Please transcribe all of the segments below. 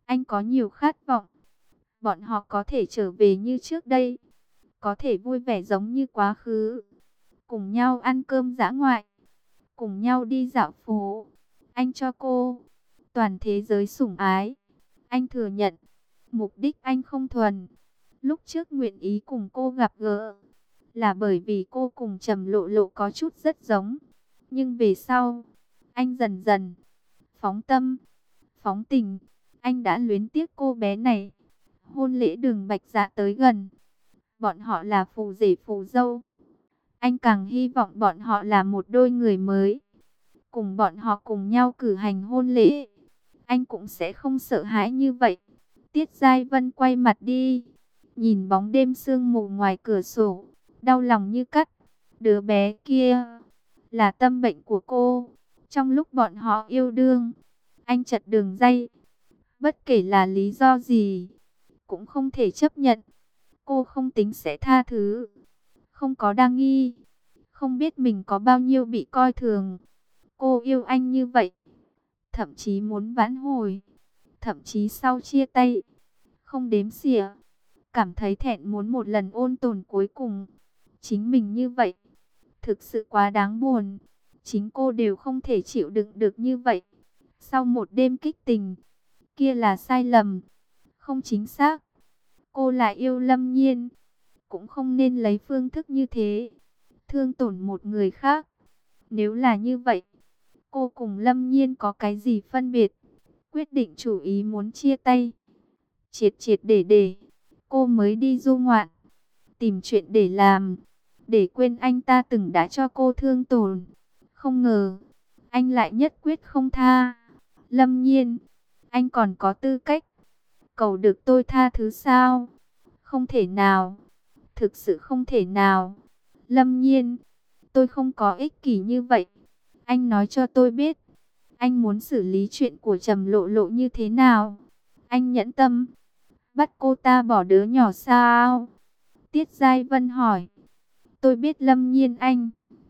Anh có nhiều khát vọng. Bọn họ có thể trở về như trước đây, có thể vui vẻ giống như quá khứ, cùng nhau ăn cơm dã ngoại, cùng nhau đi dạo phố. Anh cho cô toàn thế giới sủng ái. Anh thừa nhận, mục đích anh không thuần. Lúc trước nguyện ý cùng cô gặp gỡ, là bởi vì cô cùng Trầm Lộ Lộ có chút rất giống. Nhưng về sau, anh dần dần phóng tâm, phóng tình. Anh đã luyến tiếc cô bé này. Hôn lễ Đường Bạch Dạ tới gần. Bọn họ là phù rể phù dâu. Anh càng hy vọng bọn họ là một đôi người mới. Cùng bọn họ cùng nhau cử hành hôn lễ. Anh cũng sẽ không sợ hãi như vậy. Tiết Giai Vân quay mặt đi. Nhìn bóng đêm sương mù ngoài cửa sổ. Đau lòng như cắt. Đứa bé kia là tâm bệnh của cô. Trong lúc bọn họ yêu đương, anh chặn đường dây. Bất kể là lý do gì, cũng không thể chấp nhận. Cô không tính sẽ tha thứ. Không có đa nghi. Không biết mình có bao nhiêu bị coi thường. Cô yêu anh như vậy. Thậm chí muốn vãn hồi. Thậm chí sau chia tay, không đếm xỉa. Cảm thấy thẹn muốn một lần ôn tồn cuối cùng. Chính mình như vậy, thực sự quá đáng buồn. Chính cô đều không thể chịu đựng được như vậy. Sau một đêm kích tình, kia là sai lầm, không chính xác. Cô lại yêu Lâm Nhiên, cũng không nên lấy phương thức như thế, thương tổn một người khác. Nếu là như vậy, cô cùng Lâm Nhiên có cái gì phân biệt? Quyết định chủ ý muốn chia tay. Triệt triệt để, cô mới đi du ngoạn, tìm chuyện để làm, để quên anh ta từng đã cho cô thương tổn. Không ngờ, anh lại nhất quyết không tha. Lâm Nhiên, anh còn có tư cách cầu được tôi tha thứ sao? Không thể nào, thực sự không thể nào. Lâm Nhiên, tôi không có ích kỷ như vậy. Anh nói cho tôi biết, anh muốn xử lý chuyện của Trầm Lộ Lộ như thế nào? Anh nhẫn tâm bắt cô ta bỏ đứa nhỏ sao? Tiết Giai Vân hỏi. Tôi biết Lâm Nhiên anh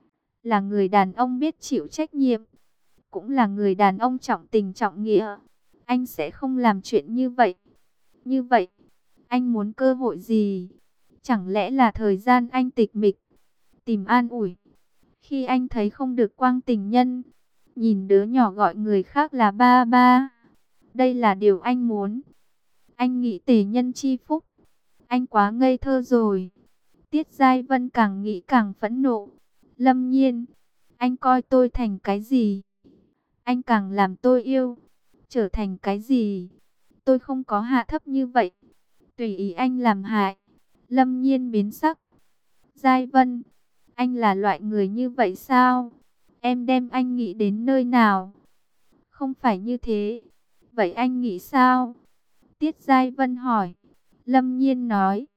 là người đàn ông biết chịu trách nhiệm, cũng là người đàn ông trọng tình trọng nghĩa. Anh sẽ không làm chuyện như vậy. Như vậy, anh muốn cơ hội gì? Chẳng lẽ là thời gian anh tịch mịch, tìm an ủi? Khi anh thấy không được quang tình nhân, nhìn đứa nhỏ gọi người khác là ba ba. Đây là điều anh muốn. Anh nghĩ tề nhân chi phúc. Anh quá ngây thơ rồi. Tiết Giai Vân càng nghĩ càng phẫn nộ. Lâm Nhiên, anh coi tôi thành cái gì? Anh càng làm tôi yêu, trở thành cái gì? Tôi không có hạ thấp như vậy. Tùy ý anh làm hại. Lâm Nhiên biến sắc. Giai Vân, anh là loại người như vậy sao? Em đem anh nghĩ đến nơi nào? Không phải như thế. Vậy anh nghĩ sao? Tiết Giai Vân hỏi. Lâm Nhiên nói.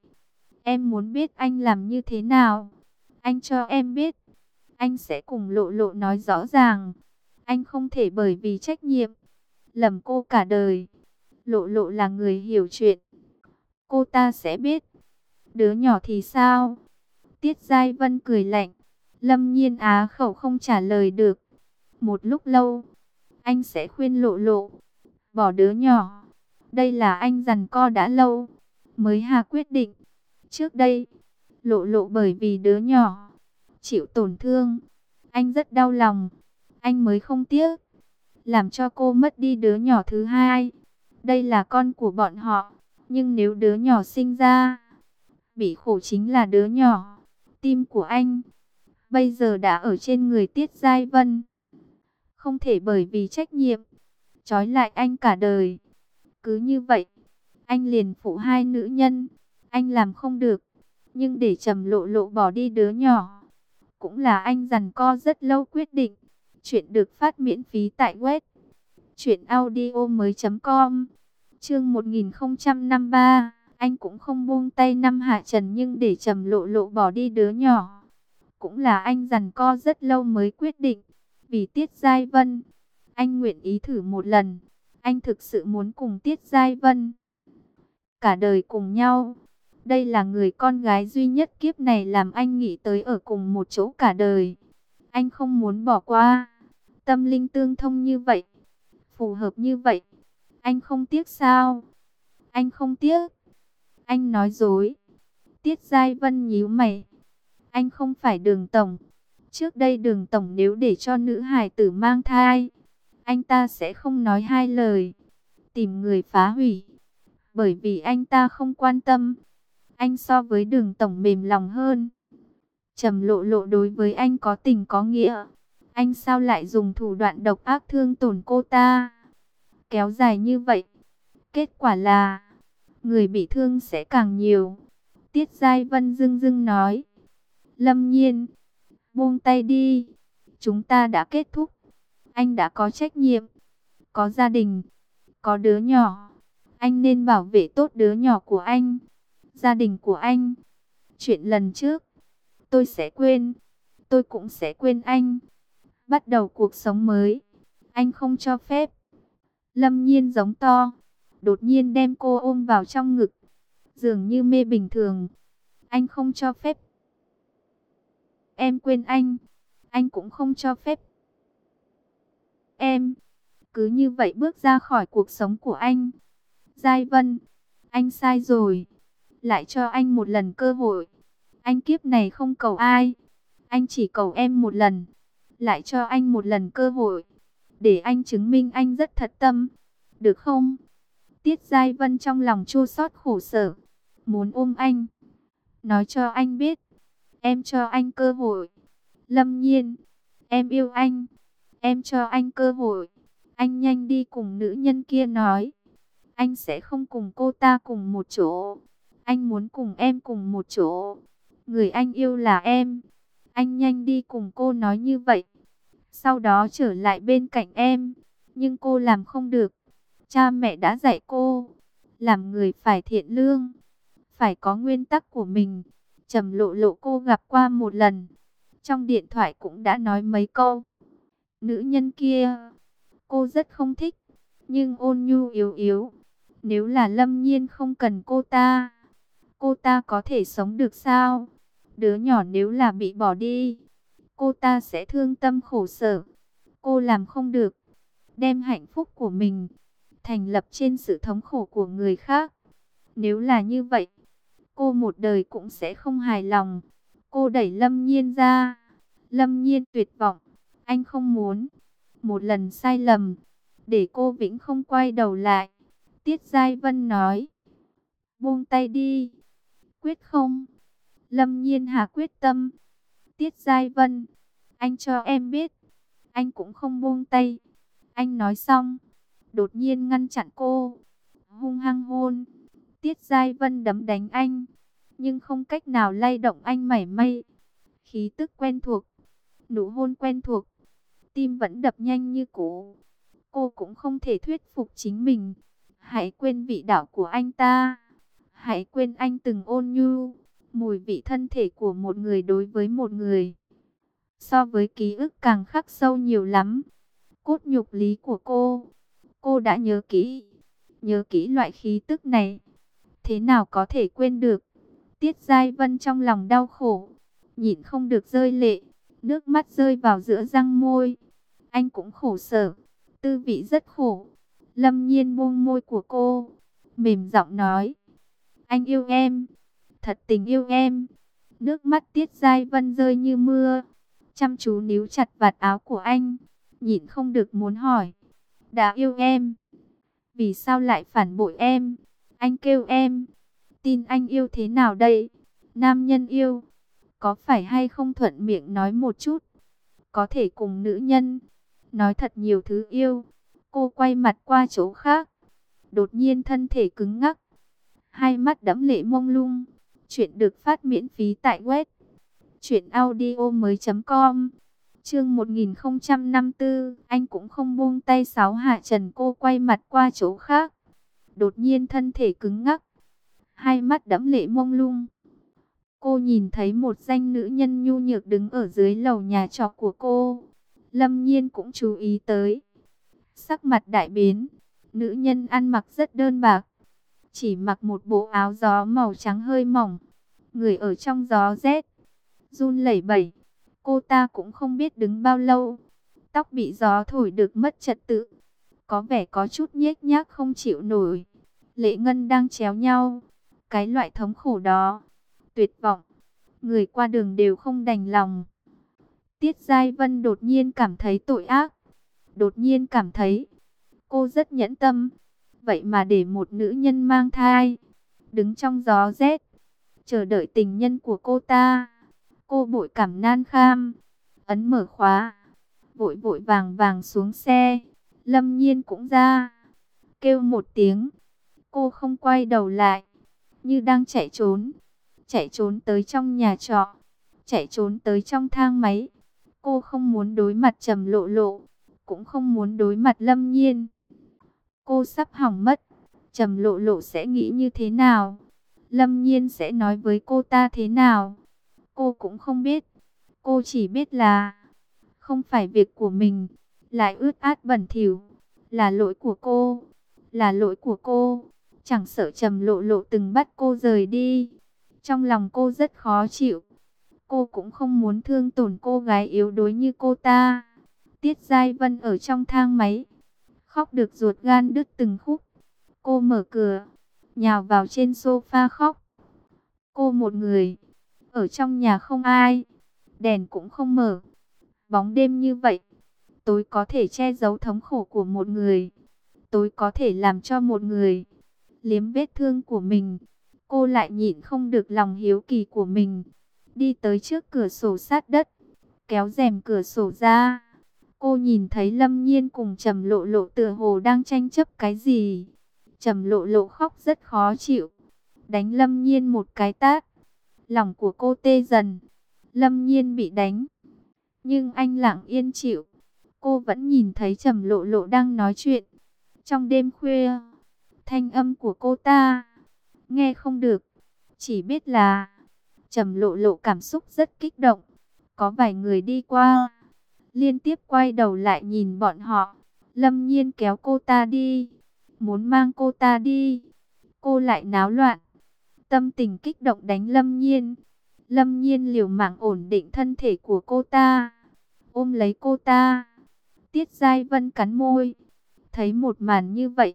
Em muốn biết anh làm như thế nào? Anh cho em biết. Anh sẽ cùng Lộ Lộ nói rõ ràng. Anh không thể bởi vì trách nhiệm lầm cô cả đời. Lộ Lộ là người hiểu chuyện. Cô ta sẽ biết. Đứa nhỏ thì sao? Tiết Giai Vân cười lạnh. Lâm Nhiên á khẩu không trả lời được. Một lúc lâu, anh sẽ khuyên Lộ Lộ bỏ đứa nhỏ. Đây là anh giằng co đã lâu mới hạ quyết định. Trước đây, Lộ Lộ bởi vì đứa nhỏ chịu tổn thương, anh rất đau lòng. Anh mới không tiếc làm cho cô mất đi đứa nhỏ thứ hai. Đây là con của bọn họ. Nhưng nếu đứa nhỏ sinh ra, bị khổ chính là đứa nhỏ. Tim của anh bây giờ đã ở trên người Tiết Giai Vân. Không thể bởi vì trách nhiệm trói lại anh cả đời. Cứ như vậy, anh liền phụ hai nữ nhân. Anh làm không được. Nhưng để Trầm Lộ Lộ bỏ đi đứa nhỏ, cũng là anh giằng co rất lâu quyết định. Chuyện được phát miễn phí tại web truyệnaudiomoi.com. Chương 1053. Anh cũng không buông tay năm hạ trần, nhưng để Trầm Lộ Lộ bỏ đi đứa nhỏ, cũng là anh giằng co rất lâu mới quyết định. Vì Tiết Giai Vân, anh nguyện ý thử một lần. Anh thực sự muốn cùng Tiết Giai Vân cả đời cùng nhau. Đây là người con gái duy nhất kiếp này làm anh nghĩ tới ở cùng một chỗ cả đời. Anh không muốn bỏ qua. Tâm linh tương thông như vậy, phù hợp như vậy, Anh không tiếc sao? Anh không tiếc. Anh nói dối. Tiết Giai Vân nhíu mày. Anh không phải Đường tổng. Trước đây Đường tổng nếu để cho nữ hài tử mang thai, anh ta sẽ không nói hai lời, tìm người phá hủy. Bởi vì anh ta không quan tâm. Anh so với Đường tổng mềm lòng hơn. Trầm Lộ Lộ đối với anh có tình có nghĩa. Anh sao lại dùng thủ đoạn độc ác thương tổn cô ta? Kéo dài như vậy, kết quả là người bị thương sẽ càng nhiều. Tiết Giai Vân dưng dưng nói. Lâm Nhiên, buông tay đi. Chúng ta đã kết thúc. Anh đã có trách nhiệm, có gia đình, có đứa nhỏ. Anh nên bảo vệ tốt đứa nhỏ của anh, gia đình của anh. Chuyện lần trước, tôi sẽ quên. Tôi cũng sẽ quên anh. Bắt đầu cuộc sống mới. Anh không cho phép. Lâm Nhiên giống to, đột nhiên đem cô ôm vào trong ngực, dường như mê bình thường. Anh không cho phép em quên anh. Anh cũng không cho phép em cứ như vậy bước ra khỏi cuộc sống của anh. Giai Vân, anh sai rồi. Lại cho anh một lần cơ hội. Anh kiếp này không cầu ai. Anh chỉ cầu em một lần. Lại cho anh một lần cơ hội. Để anh chứng minh anh rất thật tâm. Được không? Tiết Giai Vân trong lòng chua xót khổ sở. Muốn ôm anh. Nói cho anh biết. Em cho anh cơ hội. Lâm Nhiên, em yêu anh. Em cho anh cơ hội. Anh nhanh đi cùng nữ nhân kia nói. Anh sẽ không cùng cô ta cùng một chỗ. Anh muốn cùng em cùng một chỗ. Người anh yêu là em. Anh nhanh đi cùng cô nói như vậy. Sau đó trở lại bên cạnh em. Nhưng cô làm không được. Cha mẹ đã dạy cô. Làm người phải thiện lương. Phải có nguyên tắc của mình. Trầm Lộ Lộ cô gặp qua một lần. Trong điện thoại cũng đã nói mấy câu. Nữ nhân kia, cô rất không thích. Nhưng ôn nhu yếu yếu. Nếu là Lâm Nhiên không cần cô ta có thể sống được sao? Đứa nhỏ nếu là bị bỏ đi, cô ta sẽ thương tâm khổ sở. Cô làm không được. Đem hạnh phúc của mình thành lập trên sự thống khổ của người khác. Nếu là như vậy, cô một đời cũng sẽ không hài lòng. Cô đẩy Lâm Nhiên ra. Lâm Nhiên tuyệt vọng. Anh không muốn. Một lần sai lầm, để cô vĩnh không quay đầu lại. Tiết Giai Vân nói. Buông tay đi. Quyết không? Lâm Nhiên hà quyết tâm. Tiết Giai Vân, anh cho em biết. Anh cũng không buông tay. Anh nói xong, đột nhiên ngăn chặn cô. Hung hăng hôn. Tiết Giai Vân đấm đánh anh, nhưng không cách nào lay động anh mảy may. Khí tức quen thuộc, nụ hôn quen thuộc, tim vẫn đập nhanh như cũ. Cô cũng không thể thuyết phục chính mình. Hãy quên vị đạo của anh ta. Hãy quên anh từng ôn nhu, mùi vị thân thể của một người đối với một người. So với ký ức càng khắc sâu nhiều lắm. Cốt nhục lý của cô đã nhớ kỹ loại khí tức này. Thế nào có thể quên được? Tiết Giai Vân trong lòng đau khổ, nhịn không được rơi lệ, nước mắt rơi vào giữa răng môi. Anh cũng khổ sở, tư vị rất khổ. Lâm Nhiên buông môi của cô, mềm giọng nói. Anh yêu em, thật tình yêu em. Nước mắt Tiết Giai Vân rơi như mưa, chăm chú níu chặt vạt áo của anh, nhịn không được muốn hỏi. Đã yêu em, vì sao lại phản bội em? Anh kêu em, tin anh yêu thế nào đây? Nam nhân yêu, có phải hay không thuận miệng nói một chút? Có thể cùng nữ nhân nói thật nhiều thứ yêu. Cô quay mặt qua chỗ khác, đột nhiên thân thể cứng ngắc, hai mắt đẫm lệ mông lung. Chuyện được phát miễn phí tại web truyệnaudiomoi.com. Chương 1054, anh cũng không buông tay. Sáu Hạ Trần. Cô quay mặt qua chỗ khác, đột nhiên thân thể cứng ngắc, hai mắt đẫm lệ mông lung. Cô nhìn thấy một danh nữ nhân nhu nhược đứng ở dưới lầu nhà trọ của cô. Lâm Nhiên cũng chú ý tới. Sắc mặt đại biến, nữ nhân ăn mặc rất đơn bạc, chỉ mặc một bộ áo gió màu trắng hơi mỏng, người ở trong gió rét, run lẩy bẩy. Cô ta cũng không biết đứng bao lâu, tóc bị gió thổi được mất trật tự, có vẻ có chút nhếch nhác không chịu nổi. Lệ Ngân đang chéo nhau, cái loại thống khổ đó, tuyệt vọng, người qua đường đều không đành lòng. Tiết Giai Vân đột nhiên cảm thấy tội ác, đột nhiên cảm thấy cô rất nhẫn tâm, vậy mà để một nữ nhân mang thai, đứng trong gió rét, chờ đợi tình nhân của cô ta. Cô bội cảm nan kham, ấn mở khóa, vội vội vàng vàng xuống xe. Lâm Nhiên cũng ra, kêu một tiếng, cô không quay đầu lại, như đang chạy trốn tới trong nhà trọ, chạy trốn tới trong thang máy. Cô không muốn đối mặt Trầm Lộ Lộ, cũng không muốn đối mặt Lâm Nhiên. Cô sắp hỏng mất. Trầm Lộ Lộ sẽ nghĩ như thế nào? Lâm Nhiên sẽ nói với cô ta thế nào? Cô cũng không biết. Cô chỉ biết là không phải việc của mình, lại ướt át bẩn thỉu, là lỗi của cô, là lỗi của cô. Chẳng sợ Trầm Lộ Lộ từng bắt cô rời đi, trong lòng cô rất khó chịu. Cô cũng không muốn thương tổn cô gái yếu đuối như cô ta. Tiết Giai Vân ở trong thang máy, khóc được ruột gan đứt từng khúc. Cô mở cửa, nhào vào trên sofa khóc. Cô một người, ở trong nhà không ai, đèn cũng không mở. Bóng đêm như vậy, tối có thể che giấu thống khổ của một người, tối có thể làm cho một người liếm vết thương của mình. Cô lại nhịn không được lòng hiếu kỳ của mình, đi tới trước cửa sổ sát đất, kéo rèm cửa sổ ra. Cô nhìn thấy Lâm Nhiên cùng Trầm Lộ Lộ tựa hồ đang tranh chấp cái gì. Trầm Lộ Lộ khóc rất khó chịu, đánh Lâm Nhiên một cái tát. Lòng của cô tê dần. Lâm Nhiên bị đánh, nhưng anh lặng yên chịu. Cô vẫn nhìn thấy Trầm Lộ Lộ đang nói chuyện. Trong đêm khuya, thanh âm của cô ta nghe không được, chỉ biết là Trầm Lộ Lộ cảm xúc rất kích động. Có vài người đi qua, liên tiếp quay đầu lại nhìn bọn họ. Lâm Nhiên kéo cô ta đi, muốn mang cô ta đi. Cô lại náo loạn, tâm tình kích động đánh Lâm Nhiên. Lâm Nhiên liều mạng ổn định thân thể của cô ta, ôm lấy cô ta. Tiết Giai Vân cắn môi, thấy một màn như vậy,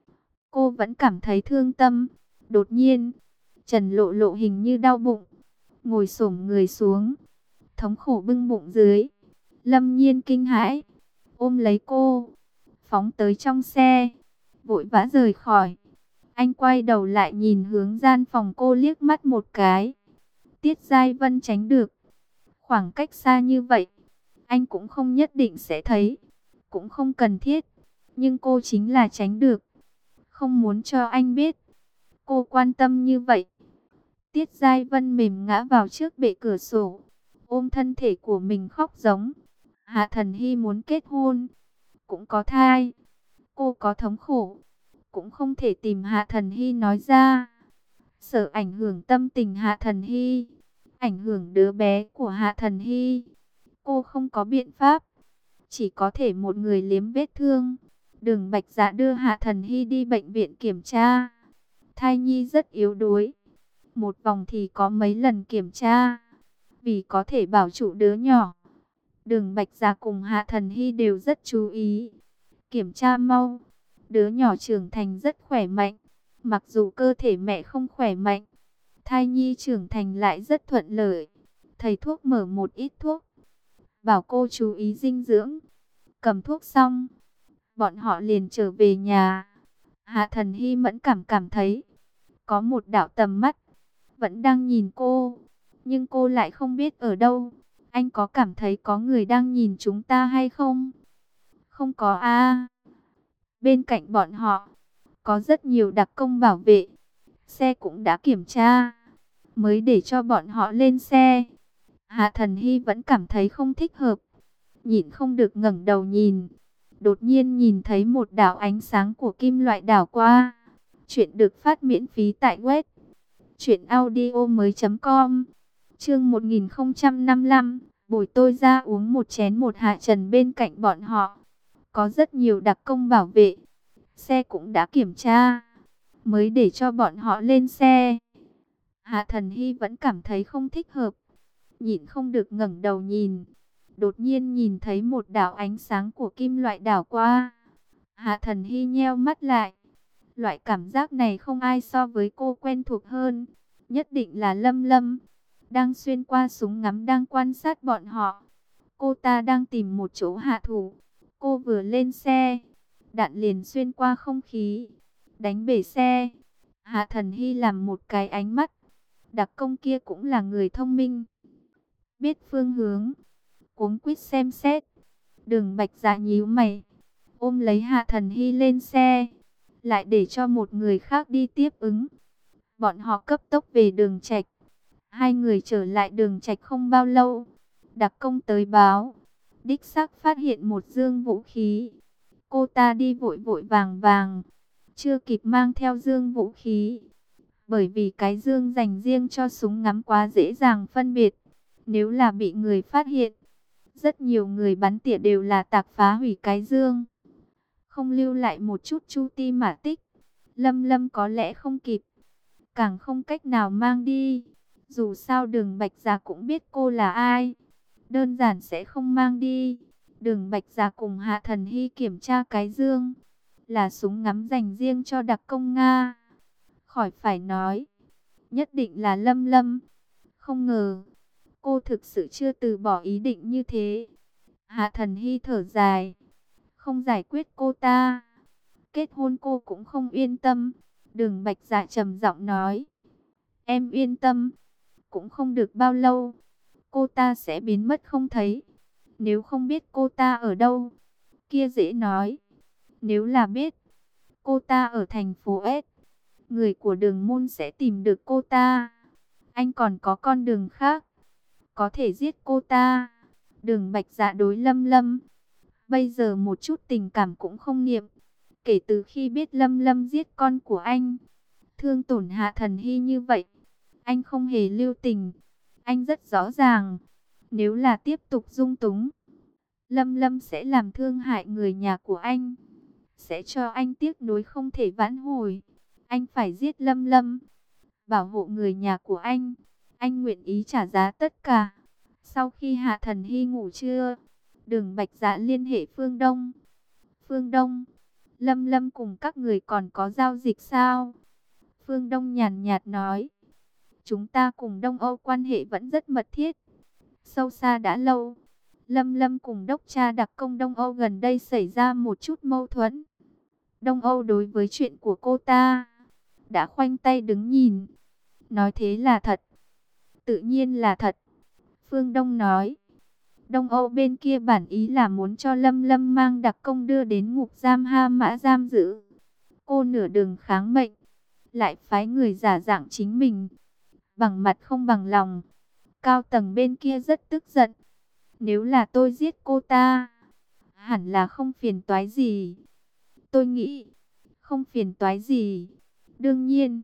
cô vẫn cảm thấy thương tâm. Đột nhiên, Trần Lộ Lộ hình như đau bụng, ngồi xổm người xuống, thống khổ bưng bụng dưới. Lâm Nhiên kinh hãi, ôm lấy cô, phóng tới trong xe, vội vã rời khỏi. Anh quay đầu lại nhìn hướng gian phòng cô liếc mắt một cái. Tiết Giai Vân tránh được. Khoảng cách xa như vậy, anh cũng không nhất định sẽ thấy, cũng không cần thiết. Nhưng cô chính là tránh được, không muốn cho anh biết cô quan tâm như vậy. Tiết Giai Vân mềm ngã vào trước bệ cửa sổ, ôm thân thể của mình khóc giống. Hạ Thần Hy muốn kết hôn, cũng có thai, cô có thống khổ, cũng không thể tìm Hạ Thần Hy nói ra, sợ ảnh hưởng tâm tình Hạ Thần Hy, ảnh hưởng đứa bé của Hạ Thần Hy. Cô không có biện pháp, chỉ có thể một người liếm vết thương. Đường Bạch Dạ đưa Hạ Thần Hy đi bệnh viện kiểm tra. Thai nhi rất yếu đuối, một vòng thì có mấy lần kiểm tra, vì có thể bảo trụ đứa nhỏ. Đường Bạch Dạ cùng Hạ Thần Hy đều rất chú ý, kiểm tra mau. Đứa nhỏ trưởng thành rất khỏe mạnh, mặc dù cơ thể mẹ không khỏe mạnh, thai nhi trưởng thành lại rất thuận lợi. Thầy thuốc mở một ít thuốc, bảo cô chú ý dinh dưỡng. Cầm thuốc xong, bọn họ liền trở về nhà. Hạ Thần Hy mẫn cảm thấy có một đạo tầm mắt vẫn đang nhìn cô, nhưng cô lại không biết ở đâu. Anh có cảm thấy có người đang nhìn chúng ta hay không? Không có a. Bên cạnh bọn họ có rất nhiều đặc công bảo vệ, xe cũng đã kiểm tra, mới để cho bọn họ lên xe. Hạ Thần Hy vẫn cảm thấy không thích hợp, nhịn không được ngẩng đầu nhìn. Đột nhiên nhìn thấy một đạo ánh sáng của kim loại đảo qua. Chuyện được phát miễn phí tại web truyệnaudiomoi.com. Chương 1055, buổi tôi ra uống một chén. Một Hạ Trần bên cạnh bọn họ có rất nhiều đặc công bảo vệ, xe cũng đã kiểm tra, mới để cho bọn họ lên xe. Hạ Thần Hy vẫn cảm thấy không thích hợp, nhịn không được ngẩng đầu nhìn. Đột nhiên nhìn thấy một đạo ánh sáng của kim loại đảo qua. Hạ Thần Hy nheo mắt lại. Loại cảm giác này không ai so với cô quen thuộc hơn. Nhất định là Lâm Lâm. Đang xuyên qua súng ngắm đang quan sát bọn họ. Cô ta đang tìm một chỗ hạ thủ. Cô vừa lên xe, đạn liền xuyên qua không khí, đánh bể xe. Hạ Thần Hy làm một cái ánh mắt. Đặc công kia cũng là người thông minh, biết phương hướng, cuống quýt xem xét. Đường Bạch Dạ nhíu mày, ôm lấy Hạ Thần Hy lên xe, lại để cho một người khác đi tiếp ứng. Bọn họ cấp tốc về Đường Trạch. Hai người trở lại Đường Trạch không bao lâu, đặc công tới báo, đích xác phát hiện một dương vũ khí. Cô ta đi vội vội vàng vàng, chưa kịp mang theo dương vũ khí, bởi vì cái dương dành riêng cho súng ngắm quá dễ dàng phân biệt. Nếu là bị người phát hiện, rất nhiều người bắn tỉa đều là tạc phá hủy cái dương, không lưu lại một chút chu ti mã tích. Lâm Lâm có lẽ không kịp, càng không cách nào mang đi. Dù sao Đường Bạch Dạ cũng biết cô là ai, đơn giản sẽ không mang đi. Đường Bạch Dạ cùng Hạ Thần Hy kiểm tra cái dương, là súng ngắm dành riêng cho đặc công Nga. Khỏi phải nói, nhất định là Lâm Lâm. Không ngờ, cô thực sự chưa từ bỏ ý định như thế. Hạ Thần Hy thở dài, không giải quyết cô ta, kết hôn cô cũng không yên tâm. Đường Bạch Dạ trầm giọng nói, em yên tâm, cũng không được bao lâu, cô ta sẽ biến mất không thấy. Nếu không biết cô ta ở đâu, kia dễ nói. Nếu là biết, cô ta ở thành phố S, người của Đường môn sẽ tìm được cô ta. Anh còn có con đường khác, có thể giết cô ta. Đường Bạch Dạ đối Lâm Lâm, bây giờ một chút tình cảm cũng không niệm. Kể từ khi biết Lâm Lâm giết con của anh, thương tổn Hạ Thần Hy như vậy, anh không hề lưu tình. Anh rất rõ ràng, nếu là tiếp tục dung túng, Lâm Lâm sẽ làm thương hại người nhà của anh, sẽ cho anh tiếc nuối không thể vãn hồi. Anh phải giết Lâm Lâm, bảo hộ người nhà của anh. Anh nguyện ý trả giá tất cả. Sau khi Hạ Thần Hy ngủ trưa, Đường Bạch Dạ liên hệ Phương Đông. Phương Đông, Lâm Lâm cùng các người còn có giao dịch sao? Phương Đông nhàn nhạt nói, chúng ta cùng Đông Âu quan hệ vẫn rất mật thiết, sâu xa đã lâu. Lâm Lâm cùng đốc cha đặc công Đông Âu gần đây xảy ra một chút mâu thuẫn. Đông Âu đối với chuyện của cô ta đã khoanh tay đứng nhìn. Nói thế là thật? Tự nhiên là thật. Phương Đông nói, Đông Âu bên kia bản ý là muốn cho Lâm Lâm mang đặc công đưa đến ngục giam Ha Mã giam giữ. Cô nửa đường kháng mệnh, lại phái người giả dạng chính mình, bằng mặt không bằng lòng. Cao tầng bên kia rất tức giận. Nếu là tôi giết cô ta, hẳn là không phiền toái gì. Tôi nghĩ, không phiền toái gì. Đương nhiên,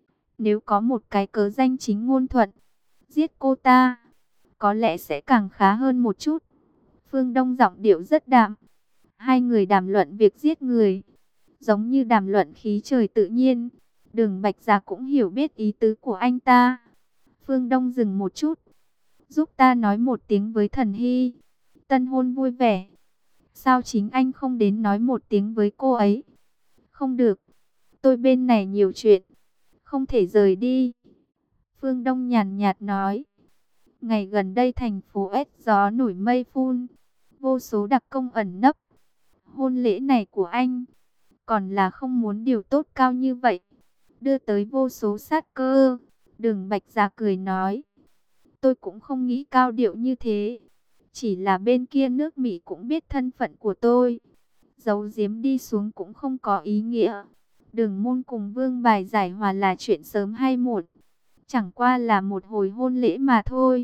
nếu có một cái cớ danh chính ngôn thuận, giết cô ta, có lẽ sẽ càng khá hơn một chút. Phương Đông giọng điệu rất đạm. Hai người đàm luận việc giết người, giống như đàm luận khí trời tự nhiên. Đường Bạch Dạ cũng hiểu biết ý tứ của anh ta. Phương Đông dừng một chút, giúp ta nói một tiếng với Thần Hy. Tân hôn vui vẻ, sao chính anh không đến nói một tiếng với cô ấy? Không được, tôi bên này nhiều chuyện, không thể rời đi. Phương Đông nhàn nhạt nói, ngày gần đây thành phố S gió nổi mây phun, vô số đặc công ẩn nấp. Hôn lễ này của anh, còn là không muốn điều tốt cao như vậy, đưa tới vô số sát cơ. Đường Bạch Dạ cười nói, tôi cũng không nghĩ cao điệu như thế. Chỉ là bên kia nước Mỹ cũng biết thân phận của tôi, giấu giếm đi xuống cũng không có ý nghĩa. Đường môn cùng Vương Bài giải hòa là chuyện sớm hay muộn, chẳng qua là một hồi hôn lễ mà thôi.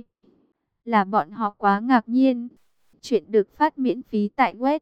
Là bọn họ quá ngạc nhiên. Chuyện được phát miễn phí tại web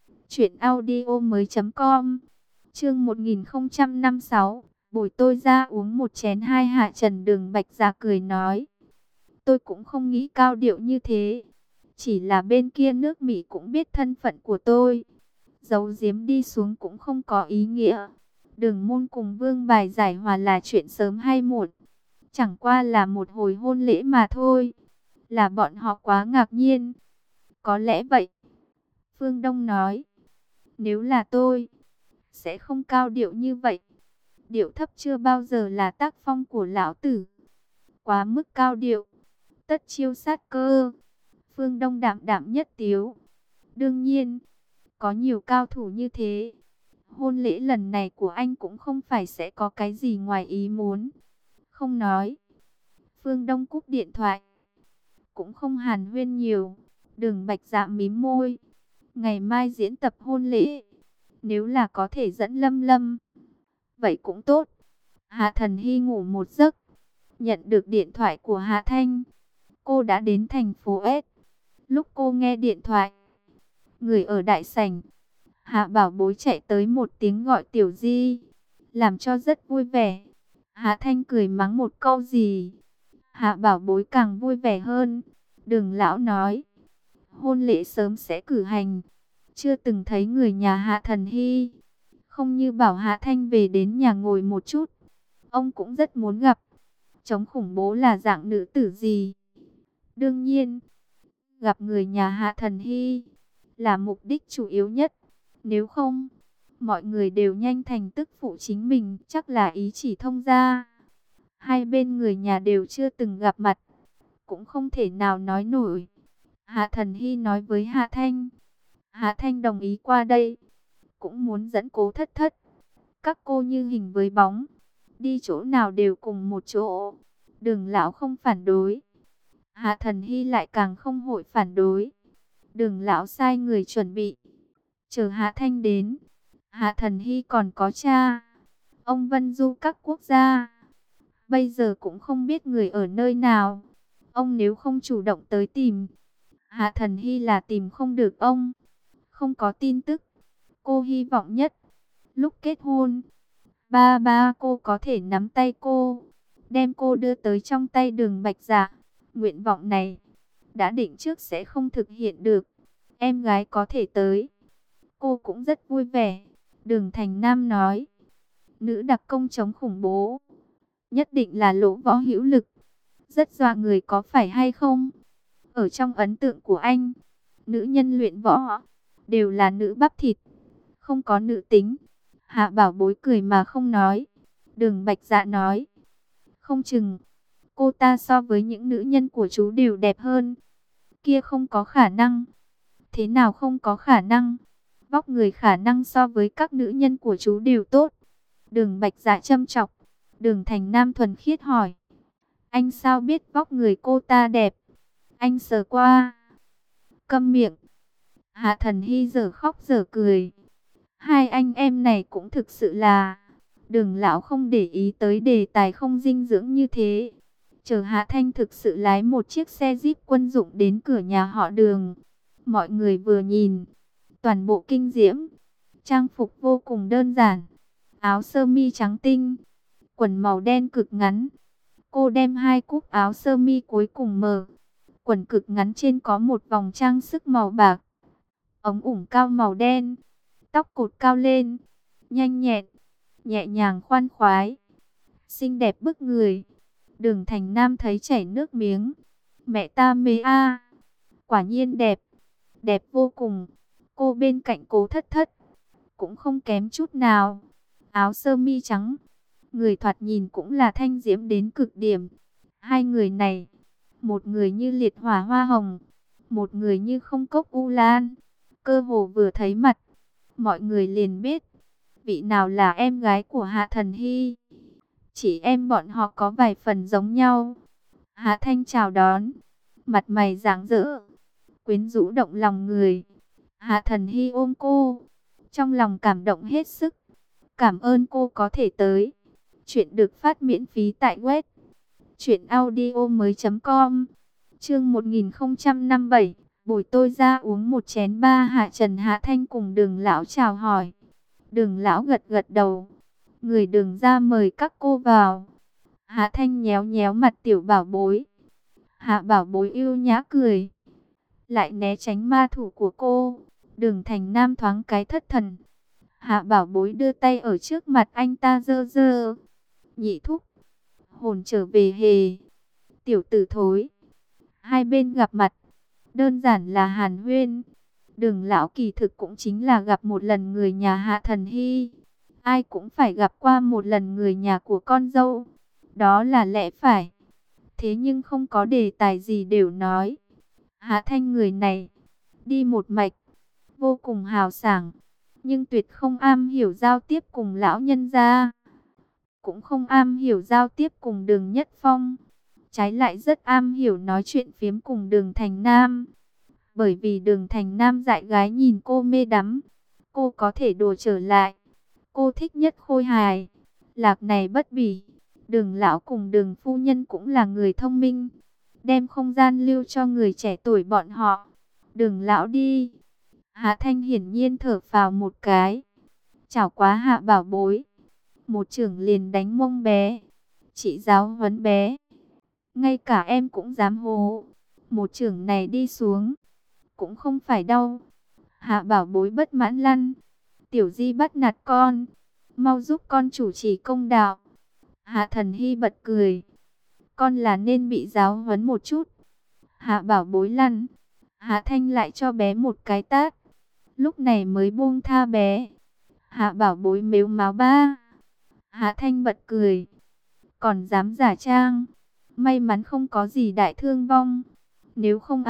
truyệnaudiomoi.com. Chương 1056, buổi tôi ra uống một chén hai hạ trần. Đường Bạch Dạ cười nói, tôi cũng không nghĩ cao điệu như thế. Chỉ là bên kia nước Mỹ cũng biết thân phận của tôi, giấu giếm đi xuống cũng không có ý nghĩa. Đường môn cùng Vương Bài giải hòa là chuyện sớm hay muộn, chẳng qua là một hồi hôn lễ mà thôi. Là bọn họ quá ngạc nhiên. Có lẽ vậy. Phương Đông nói, Nếu là tôi, sẽ không cao điệu như vậy. Điệu thấp chưa bao giờ là tác phong của lão tử. Quá mức cao điệu, tất chiêu sát cơ. Phương Đông đạm đạm nhất tiếu. Đương nhiên, có nhiều cao thủ như thế. Hôn lễ lần này của anh cũng không phải sẽ có cái gì ngoài ý muốn. Không nói. Phương Đông cúp điện thoại. Cũng không hàn huyên nhiều. Đường Bạch Dạ mím môi. Ngày mai diễn tập hôn lễ. Nếu là có thể dẫn Lâm Lâm, vậy cũng tốt. Hạ Thần Hy ngủ một giấc. Nhận được điện thoại của Hạ Thanh. Cô đã đến thành phố S. Lúc cô nghe điện thoại, người ở đại sảnh, Hạ Bảo Bối chạy tới một tiếng gọi Tiểu Di, làm cho rất vui vẻ. Hạ Thanh cười mắng một câu gì, Hạ Bảo Bối càng vui vẻ hơn. Đường lão nói, hôn lễ sớm sẽ cử hành. Chưa từng thấy người nhà Hạ Thần Hy, không như bảo Hạ Thanh về đến nhà ngồi một chút. Ông cũng rất muốn gặp. Chống khủng bố là dạng nữ tử gì? Đương nhiên, gặp người nhà Hạ Thần Hy là mục đích chủ yếu nhất. Nếu không, mọi người đều nhanh thành tức phụ chính mình, chắc là ý chỉ thông ra. Hai bên người nhà đều chưa từng gặp mặt, cũng không thể nào nói nổi. Hạ Thần Hy nói với Hạ Thanh. Hạ Thanh đồng ý qua đây, cũng muốn dẫn Cố Thất Thất. Các cô như hình với bóng, đi chỗ nào đều cùng một chỗ. Đường lão không phản đối, Hạ Thần Hy lại càng không hội phản đối. Đường lão sai người chuẩn bị, chờ Hạ Thanh đến. Hạ Thần Hy còn có cha, ông Vân Du các quốc gia, bây giờ cũng không biết người ở nơi nào. Ông nếu không chủ động tới tìm, Hạ Thần Hy là tìm không được ông. Không có tin tức. Cô hy vọng nhất, lúc kết hôn, ba cô có thể nắm tay cô, đem cô đưa tới trong tay Đường Bạch Dạ. Nguyện vọng này đã định trước sẽ không thực hiện được. Em gái có thể tới, cô cũng rất vui vẻ. Đường Thành Nam nói, nữ đặc công chống khủng bố, nhất định là lỗ võ hữu lực, rất dọa người có phải hay không? Ở trong ấn tượng của anh, nữ nhân luyện võ đều là nữ bắp thịt, không có nữ tính. Hạ Bảo Bối cười mà không nói. Đường Bạch Dạ nói, không chừng cô ta so với những nữ nhân của chú đều đẹp hơn. Kia không có khả năng. Thế nào không có khả năng? Vóc người khả năng so với các nữ nhân của chú đều tốt. Đường Bạch Dạ châm chọc. Đường Thành Nam thuần khiết hỏi, anh sao biết vóc người cô ta đẹp? Anh sờ qua. Câm miệng. Hạ Thần Hy giờ khóc giờ cười. Hai anh em này cũng thực sự là... Đường lão không để ý tới đề tài không dinh dưỡng như thế. Chờ Hạ Thanh thực sự lái một chiếc xe Jeep quân dụng đến cửa nhà họ Đường. Mọi người vừa nhìn, toàn bộ kinh diễm. Trang phục vô cùng đơn giản. Áo sơ mi trắng tinh, quần màu đen cực ngắn. Cô đem hai cúc áo sơ mi cuối cùng mở. Quần cực ngắn trên có một vòng trang sức màu bạc. Ống ủng cao màu đen. Tóc cột cao lên, nhanh nhẹn, nhẹ nhàng khoan khoái, xinh đẹp bức người. Đường Thành Nam thấy chảy nước miếng. Mẹ ta mê a, quả nhiên đẹp, đẹp vô cùng. Cô bên cạnh Cố Thất Thất cũng không kém chút nào. Áo sơ mi trắng, người thoạt nhìn cũng là thanh diễm đến cực điểm. Hai người này, một người như liệt hỏa hoa hồng, một người như không cốc u lan. Cơ hồ vừa thấy mặt, mọi người liền biết vị nào là em gái của Hạ Thần Hy. Chỉ em bọn họ có vài phần giống nhau. Hạ Thanh chào đón, mặt mày rạng rỡ, quyến rũ động lòng người. Hạ Thần Hy ôm cô, trong lòng cảm động hết sức. Cảm ơn cô có thể tới. Chuyện được phát miễn phí tại web truyệnaudiomoi.com. Chương 1057. Bồi tôi ra uống một chén ba. Hạ Trần Hạ Thanh cùng Đường lão chào hỏi. Đường lão gật gật đầu. Người Đường ra mời các cô vào. Hạ Thanh nhéo nhéo mặt Tiểu Bảo Bối. Hạ Bảo Bối yêu nhã cười, lại né tránh ma thủ của cô. Đường Thành Nam thoáng cái thất thần. Hạ Bảo Bối đưa tay ở trước mặt anh ta dơ dơ. Nhị thúc, hồn trở về hề. Tiểu tử thối. Hai bên gặp mặt, đơn giản là hàn huyên. Đường lão kỳ thực cũng chính là gặp một lần người nhà Hạ Thần Hy. Ai cũng phải gặp qua một lần người nhà của con dâu. Đó là lẽ phải. Thế nhưng không có đề tài gì đều nói. Hạ Thanh người này, đi một mạch, vô cùng hào sảng, nhưng tuyệt không am hiểu giao tiếp cùng lão nhân gia. Cũng không am hiểu giao tiếp cùng Đường Nhất Phong. Trái lại rất am hiểu nói chuyện phiếm cùng Đường Thành Nam. Bởi vì Đường Thành Nam dại gái nhìn cô mê đắm. Cô có thể đùa trở lại. Cô thích nhất khôi hài. Lạc này bất bỉ. Đường lão cùng Đường phu nhân cũng là người thông minh. Đem không gian lưu cho người trẻ tuổi bọn họ. Đường lão đi. Hạ Thanh hiển nhiên thở phào một cái. Chảo quá Hạ bảo bối. Một chưởng liền đánh mông bé. Chị giáo huấn bé. Ngay cả em cũng dám hố. Một chưởng này đi xuống. Cũng không phải đau. Hạ bảo bối bất mãn lăn. Tiểu Di bắt nạt con. Mau giúp con chủ trì công đạo. Hạ Thần Hy bật cười. Con là nên bị giáo huấn một chút. Hạ bảo bối lăn. Hạ Thanh lại cho bé một cái tát. Lúc này mới buông tha bé. Hạ bảo bối mếu máo ba. Hạ Thanh bật cười. Còn dám giả trang. May mắn không có gì đại thương vong. Nếu không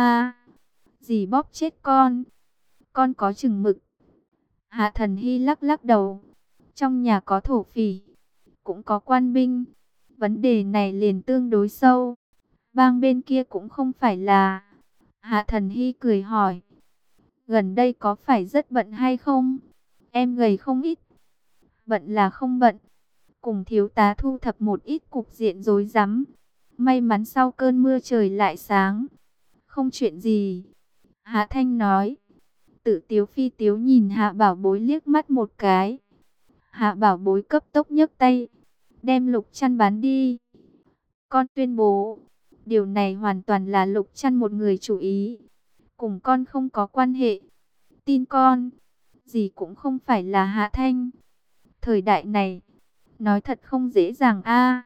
dì bóp chết con. Con có chừng mực. Hạ Thần Hy lắc lắc đầu. Trong nhà có thổ phỉ. Cũng có quan binh. Vấn đề này liền tương đối sâu. Bang bên kia cũng không phải là. Hạ Thần Hy cười hỏi. Gần đây có phải rất bận hay không? Em gầy không ít. Bận là không bận. Cùng thiếu tá thu thập một ít cục diện rối rắm. May mắn sau cơn mưa trời lại sáng. Không chuyện gì. Hạ Thanh nói. Tự tiếu phi tiếu nhìn Hạ bảo bối liếc mắt một cái. Hạ bảo bối cấp tốc nhấc tay. Đem Lục Trăn bán đi. Con tuyên bố. Điều này hoàn toàn là Lục Trăn một người chủ ý. Cùng con không có quan hệ. Tin con. Gì cũng không phải là Hạ Thanh. Thời đại này. Nói thật không dễ dàng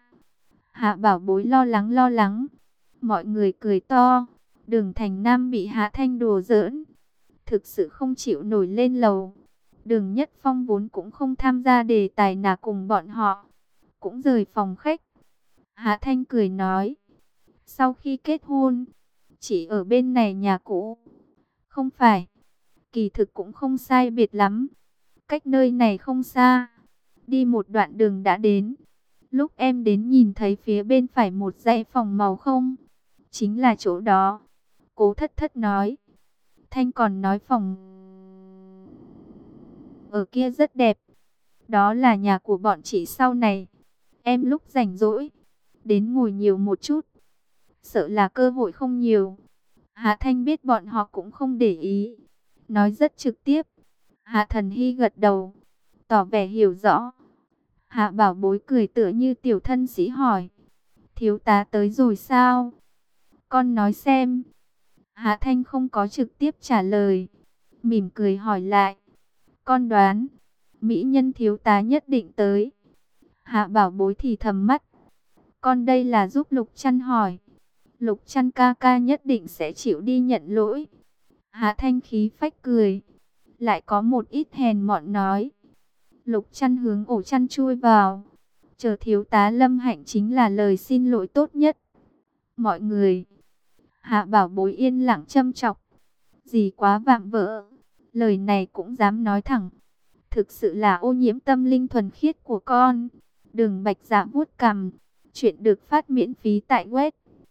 Hạ bảo bối lo lắng. Mọi người cười to. Đường Thành Nam bị Hạ Thanh đùa giỡn. Thực sự không chịu nổi lên lầu. Đường Nhất Phong vốn cũng không tham gia đề tài nào cùng bọn họ. Cũng rời phòng khách. Hạ Thanh cười nói. Sau khi kết hôn. Chỉ ở bên này nhà cũ. Không phải. Kỳ thực cũng không sai biệt lắm. Cách nơi này không xa. Đi một đoạn đường đã đến. Lúc em đến nhìn thấy phía bên phải một dãy phòng màu không? Chính là chỗ đó. Cố Thất Thất nói. Thanh còn nói phòng ở kia rất đẹp. Đó là nhà của bọn chị sau này. Em lúc rảnh rỗi đến ngồi nhiều một chút. Sợ là cơ hội không nhiều. Hạ Thanh biết bọn họ cũng không để ý. Nói rất trực tiếp. Hạ Thần Hy gật đầu. Tỏ vẻ hiểu rõ. Hạ bảo bối cười tựa như tiểu thân sĩ hỏi. Thiếu tá tới rồi sao? Con nói xem. Hạ Thanh không có trực tiếp trả lời. Mỉm cười hỏi lại. Con đoán. Mỹ nhân thiếu tá nhất định tới. Hạ bảo bối thì thầm mắt. Con đây là giúp Lục Trăn hỏi. Lục Trăn ca ca nhất định sẽ chịu đi nhận lỗi. Hạ Thanh khí phách cười. Lại có một ít hèn mọn nói. Lục Trăn hướng ổ chăn chui vào. Chờ thiếu tá Lâm Hạnh chính là lời xin lỗi tốt nhất. Mọi người. Hạ bảo bối yên lặng châm chọc. Gì quá vạm vỡ. Lời này cũng dám nói thẳng. Thực sự là ô nhiễm tâm linh thuần khiết của con. Đường Bạch Dạ vuốt cằm. Chuyện được phát miễn phí tại web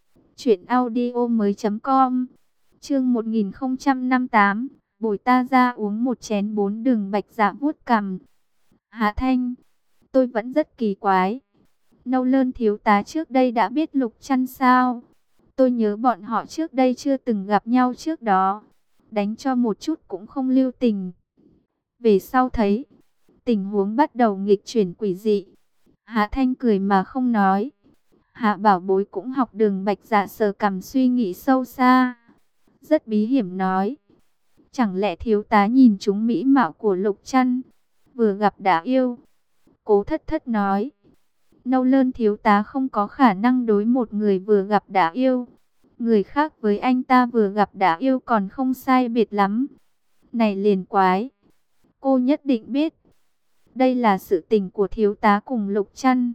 truyệnaudiomoi.com. Chương 1058. Bồi ta ra uống một chén. Bốn. Đường Bạch Dạ vuốt cằm. Hạ Thanh, tôi vẫn rất kỳ quái. Nâu Lơn thiếu tá trước đây đã biết Lục Trăn sao? Tôi nhớ bọn họ trước đây chưa từng gặp nhau trước đó. Đánh cho một chút cũng không lưu tình. Về sau thấy, tình huống bắt đầu nghịch chuyển quỷ dị. Hạ Thanh cười mà không nói. Hạ bảo bối cũng học Đường Bạch Dạ sờ cằm suy nghĩ sâu xa. Rất bí hiểm nói. Chẳng lẽ thiếu tá nhìn chúng mỹ mạo của Lục Trăn? Vừa gặp đã yêu. Cố Thất Thất nói. Nâu Lơn thiếu tá không có khả năng đối một người vừa gặp đã yêu. Người khác với anh ta vừa gặp đã yêu còn không sai biệt lắm. Này liền quái, cô nhất định biết. Đây là sự tình của thiếu tá cùng Lục Trăn.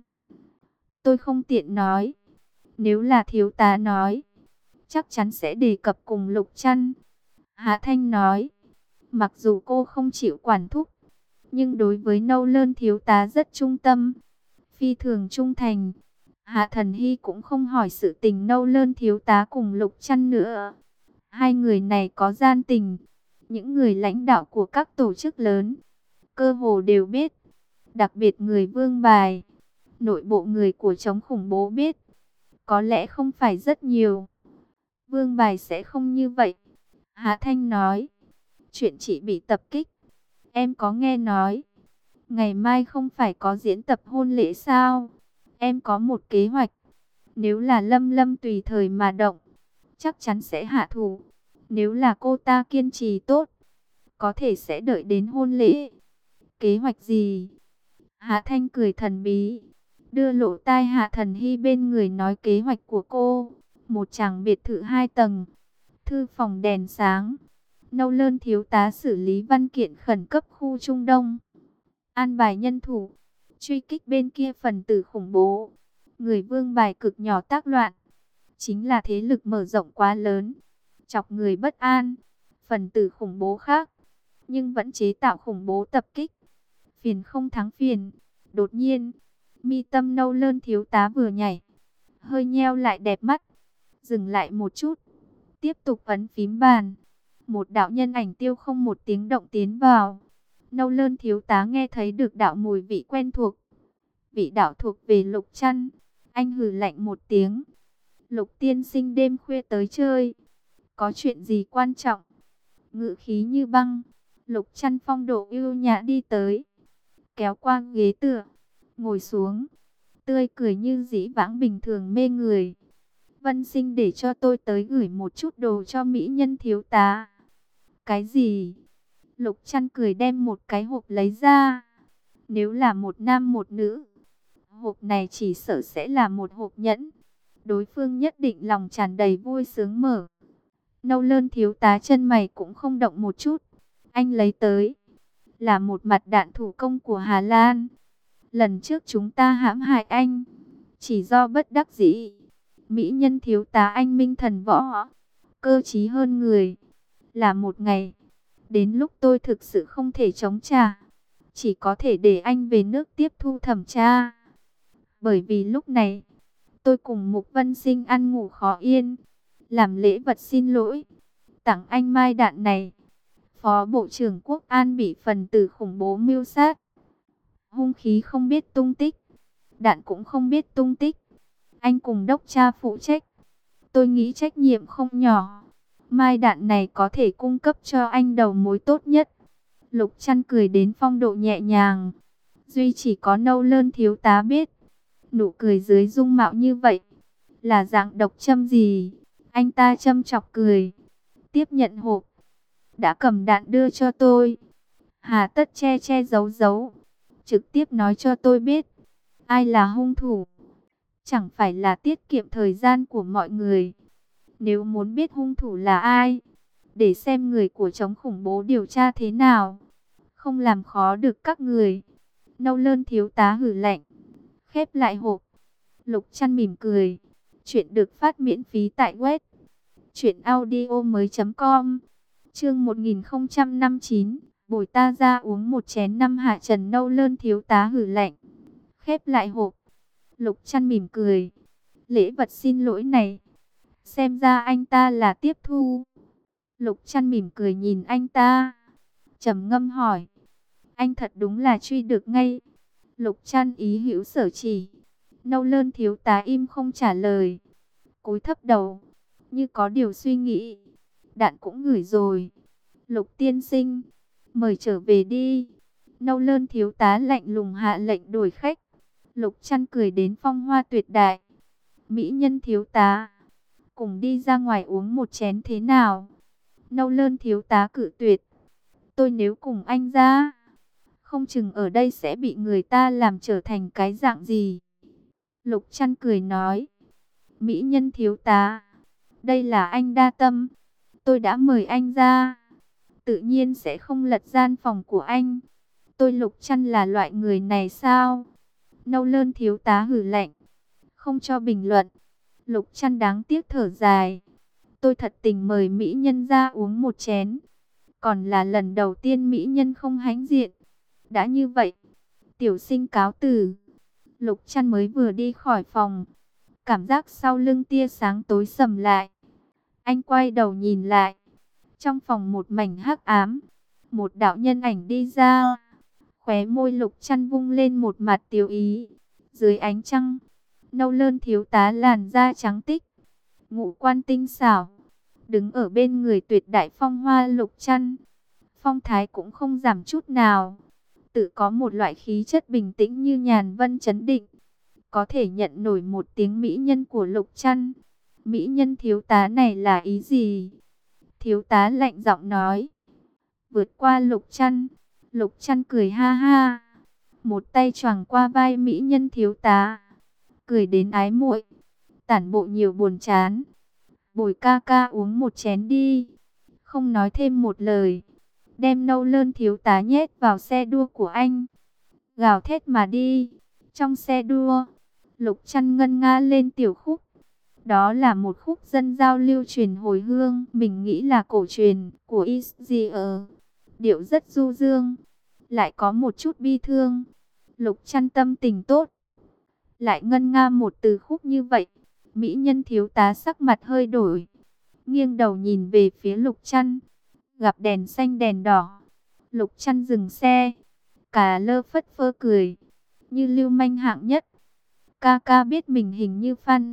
Tôi không tiện nói. Nếu là thiếu tá nói, chắc chắn sẽ đề cập cùng Lục Trăn. Hạ Thanh nói, mặc dù cô không chịu quản thúc, nhưng đối với Nâu Lơn thiếu tá rất trung tâm, phi thường trung thành. Hạ Thần Hy cũng không hỏi sự tình Nâu Lơn thiếu tá cùng Lục Trăn nữa. Hai người này có gian tình, những người lãnh đạo của các tổ chức lớn cơ hồ đều biết, đặc biệt người Vương Bài, nội bộ người của chống khủng bố biết, có lẽ không phải rất nhiều. Vương Bài sẽ không như vậy. Hạ Thanh nói, chuyện chị bị tập kích, em có nghe nói, ngày mai không phải có diễn tập hôn lễ sao? Em có một kế hoạch, nếu là Lâm Lâm tùy thời mà động, chắc chắn sẽ hạ thủ. Nếu là cô ta kiên trì tốt, có thể sẽ đợi đến hôn lễ. Kế hoạch gì? Hạ Thanh cười thần bí, đưa lỗ tai Hạ Thần Hy bên người nói kế hoạch của cô. Một tràng biệt thự 2 tầng, thư phòng đèn sáng. Nâu Lơn thiếu tá xử lý văn kiện khẩn cấp khu Trung Đông, an bài nhân thủ, truy kích bên kia phần tử khủng bố. Người Vương Bài cực nhỏ tác loạn, chính là thế lực mở rộng quá lớn, chọc người bất an. Phần tử khủng bố khác, nhưng vẫn chế tạo khủng bố tập kích. Phiền không thắng phiền. Đột nhiên, mi tâm Nâu Lơn thiếu tá vừa nhảy, hơi nheo lại đẹp mắt, dừng lại một chút, tiếp tục ấn phím bàn. Một đạo nhân ảnh tiêu không một tiếng động tiến vào. Nâu Lơn thiếu tá nghe thấy được đạo mùi vị quen thuộc. Vị đạo thuộc về Lục Trăn. Anh hừ lạnh một tiếng. Lục tiên sinh đêm khuya tới chơi, có chuyện gì quan trọng? Ngữ khí như băng. Lục Trăn phong độ ưu nhã đi tới, kéo qua ghế tựa, ngồi xuống, tươi cười như dĩ vãng bình thường mê người. Vân Sinh để cho tôi tới gửi một chút đồ cho mỹ nhân thiếu tá. Cái gì? Lục Trăn cười đem một cái hộp lấy ra. Nếu là một nam một nữ, hộp này chỉ sợ sẽ là một hộp nhẫn. Đối phương nhất định lòng tràn đầy vui sướng mở. Nâu Lơn thiếu tá chân mày cũng không động một chút. Anh lấy tới là một mặt đạn thủ công của Hà Lan. Lần trước chúng ta hãm hại anh, chỉ do bất đắc dĩ. Mỹ nhân thiếu tá anh minh thần võ, cơ trí hơn người. Là một ngày, đến lúc tôi thực sự không thể chống trả, chỉ có thể để anh về nước tiếp thu thẩm tra. Bởi vì lúc này, tôi cùng Mục Vân Sinh ăn ngủ khó yên, làm lễ vật xin lỗi, tặng anh mai đạn này. Phó Bộ trưởng Quốc an bị phần tử khủng bố mưu sát. Hung khí không biết tung tích, đạn cũng không biết tung tích. Anh cùng đốc cha phụ trách. Tôi nghĩ trách nhiệm không nhỏ. Mai đạn này có thể cung cấp cho anh đầu mối tốt nhất. Lục Trăn cười đến phong độ nhẹ nhàng. Duy chỉ có Nâu Lơn thiếu tá biết, nụ cười dưới dung mạo như vậy là dạng độc châm gì. Anh ta châm chọc cười, tiếp nhận hộp, đã cầm đạn đưa cho tôi. Hà tất che che giấu giấu, trực tiếp nói cho tôi biết ai là hung thủ, chẳng phải là tiết kiệm thời gian của mọi người. Nếu muốn biết hung thủ là ai, để xem người của chống khủng bố điều tra thế nào, không làm khó được các người. Nâu Lơn thiếu tá hử lạnh, khép lại hộp. Lục Trăn mỉm cười. Chuyện được phát miễn phí tại web truyệnaudiomoi.com. Chương 1059, bồi ta ra uống một chén năm hạ trần. Nâu Lơn thiếu tá hử lạnh, khép lại hộp. Lục Trăn mỉm cười. Lễ vật xin lỗi này, xem ra anh ta là tiếp thu. Lục Trăn mỉm cười nhìn anh ta, trầm ngâm hỏi, anh thật đúng là truy được ngay. Lục Trăn ý hữu sở chỉ. Nâu Lơn thiếu tá im không trả lời, cúi thấp đầu, như có điều suy nghĩ. Đạn cũng gửi rồi. Lục tiên sinh, mời trở về đi. Nâu Lơn thiếu tá lạnh lùng hạ lệnh đổi khách. Lục Trăn cười đến phong hoa tuyệt đại. Mỹ nhân thiếu tá, cùng đi ra ngoài uống một chén thế nào? Nâu Lơn thiếu tá cự tuyệt. Tôi nếu cùng anh ra, không chừng ở đây sẽ bị người ta làm trở thành cái dạng gì. Lục Trăn cười nói, mỹ nhân thiếu tá, đây là anh đa tâm. Tôi đã mời anh ra, tự nhiên sẽ không lật gian phòng của anh. Tôi Lục Trăn là loại người này sao? Nâu Lơn thiếu tá hử lạnh, không cho bình luận. Lục Trăn đáng tiếc thở dài. Tôi thật tình mời mỹ nhân ra uống một chén. Còn là lần đầu tiên mỹ nhân không hãnh diện. Đã như vậy, tiểu sinh cáo từ. Lục Trăn mới vừa đi khỏi phòng, cảm giác sau lưng tia sáng tối sầm lại. Anh quay đầu nhìn lại. Trong phòng một mảnh hắc ám, một đạo nhân ảnh đi ra. Khóe môi Lục Trăn vung lên một mặt tiêu ý. Dưới ánh trăng, Nâu Lơn thiếu tá làn da trắng tích, ngũ quan tinh xảo, đứng ở bên người tuyệt đại phong hoa Lục Trăn. Phong thái cũng không giảm chút nào, tự có một loại khí chất bình tĩnh như nhàn vân chấn định. Có thể nhận nổi một tiếng mỹ nhân của Lục Trăn. Mỹ nhân thiếu tá này là ý gì? Thiếu tá lạnh giọng nói. Vượt qua Lục Trăn, Lục Trăn cười ha ha, một tay choàng qua vai mỹ nhân thiếu tá, cười đến ái muội, tản bộ nhiều buồn chán. Bồi ca ca uống một chén đi. Không nói thêm một lời, đem Nâu Lơn thiếu tá nhét vào xe đua của anh, gào thét mà đi. Trong xe đua, Lục Trăn ngân nga lên tiểu khúc. Đó là một khúc dân giao lưu truyền hồi hương, mình nghĩ là cổ truyền của Israel. Điệu rất du dương, lại có một chút bi thương. Lục Trăn tâm tình tốt, lại ngân nga một từ khúc như vậy. Mỹ nhân thiếu tá sắc mặt hơi đổi, nghiêng đầu nhìn về phía Lục Trăn. Gặp đèn xanh đèn đỏ, Lục Trăn dừng xe, cả lơ phất phơ cười, như lưu manh hạng nhất. Ca ca biết mình hình như Phan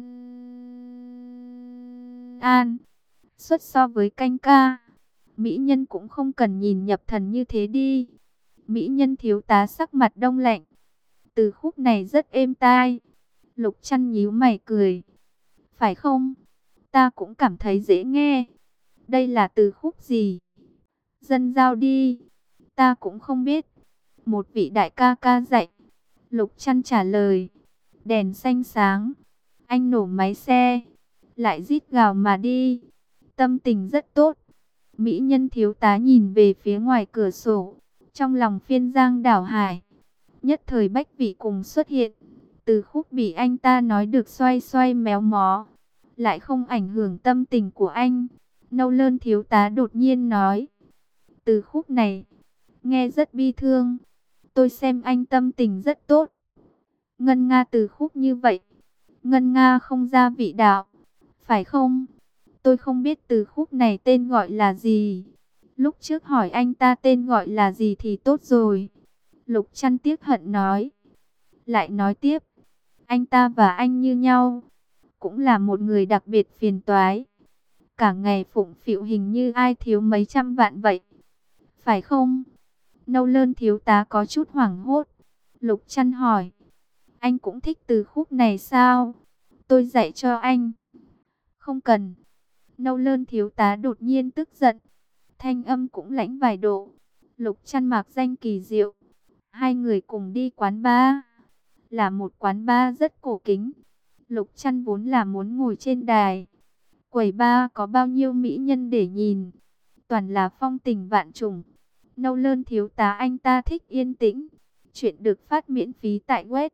An, xuất so với canh ca. Mỹ nhân cũng không cần nhìn nhập thần như thế đi. Mỹ nhân thiếu tá sắc mặt đông lạnh. Từ khúc này rất êm tai. Lục Trăn nhíu mày cười. Phải không? Ta cũng cảm thấy dễ nghe. Đây là từ khúc gì? Dân giao đi. Ta cũng không biết. Một vị đại ca ca dạy. Lục Trăn trả lời. Đèn xanh sáng, anh nổ máy xe, lại rít gào mà đi. Tâm tình rất tốt. Mỹ nhân thiếu tá nhìn về phía ngoài cửa sổ, trong lòng phiên giang đảo hải. Nhất thời bách vị cùng xuất hiện. Từ khúc bị anh ta nói được xoay xoay méo mó, lại không ảnh hưởng tâm tình của anh. Nâu Lơn thiếu tá đột nhiên nói. Từ khúc này, nghe rất bi thương. Tôi xem anh tâm tình rất tốt. Ngân nga từ khúc như vậy, ngân nga không ra vị đạo, phải không? Tôi không biết từ khúc này tên gọi là gì. Lúc trước hỏi anh ta tên gọi là gì thì tốt rồi. Lục Trăn tiếc hận nói. Lại nói tiếp, anh ta và anh như nhau, cũng là một người đặc biệt phiền toái. Cả ngày phụng phịu hình như ai thiếu mấy trăm vạn vậy. Phải không? Nâu Lơn thiếu tá có chút hoảng hốt. Lục Trăn hỏi. Anh cũng thích từ khúc này sao? Tôi dạy cho anh. Không cần. Nâu Lơn thiếu tá đột nhiên tức giận. Thanh âm cũng lãnh vài độ. Lục Trăn mặc danh kỳ diệu. Hai người cùng đi quán bar. Là một quán bar rất cổ kính. Lục Trăn vốn là muốn ngồi trên đài. Quầy bar có bao nhiêu mỹ nhân để nhìn. Toàn là phong tình vạn trùng. Nâu Lơn thiếu tá anh ta thích yên tĩnh. Chuyện được phát miễn phí tại web